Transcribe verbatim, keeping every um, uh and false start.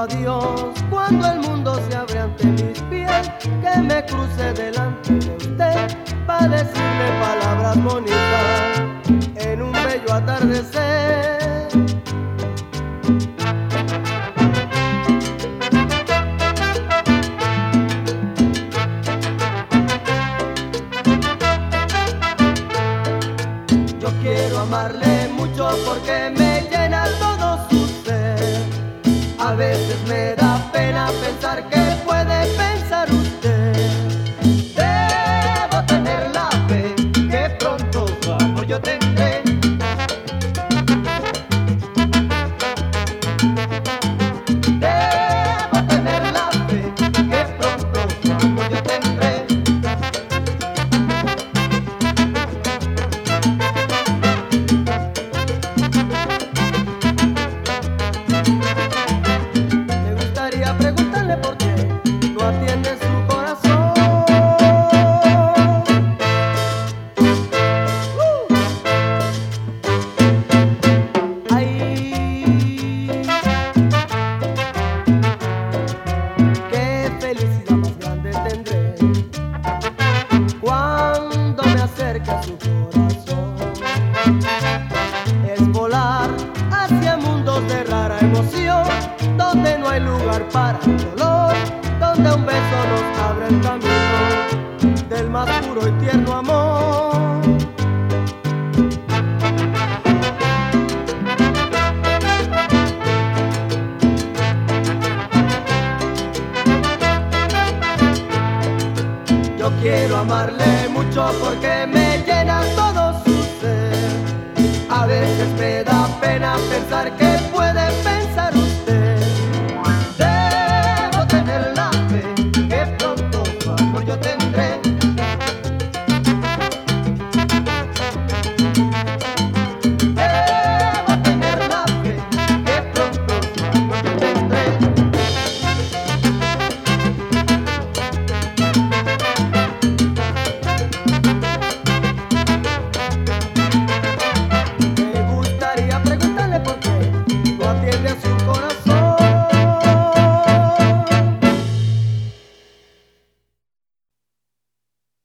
adiós cuando el mundo se abre ante mis pies, que me cruce delante de usted para decirle palabras bonitas en un bello atardecer. Yo quiero amarle mucho porque me llena todo su ser. A veces me da pena pensar que puede pensar usted. Debo tener la fe que pronto su amor yo tendré. Debo tener la fe que pronto su amor yo tendré. Preguntarle por qué no atiende su corazón. uh. Ay, qué felicidad más grande tendré cuando me acerque a su corazón. Es volar hacia mundos de rara emoción, donde no hay lugar para el dolor, donde un beso nos abre el camino del más puro y tierno amor. Yo quiero amarle mucho porque me llena todo su ser. A veces me da pena pensar que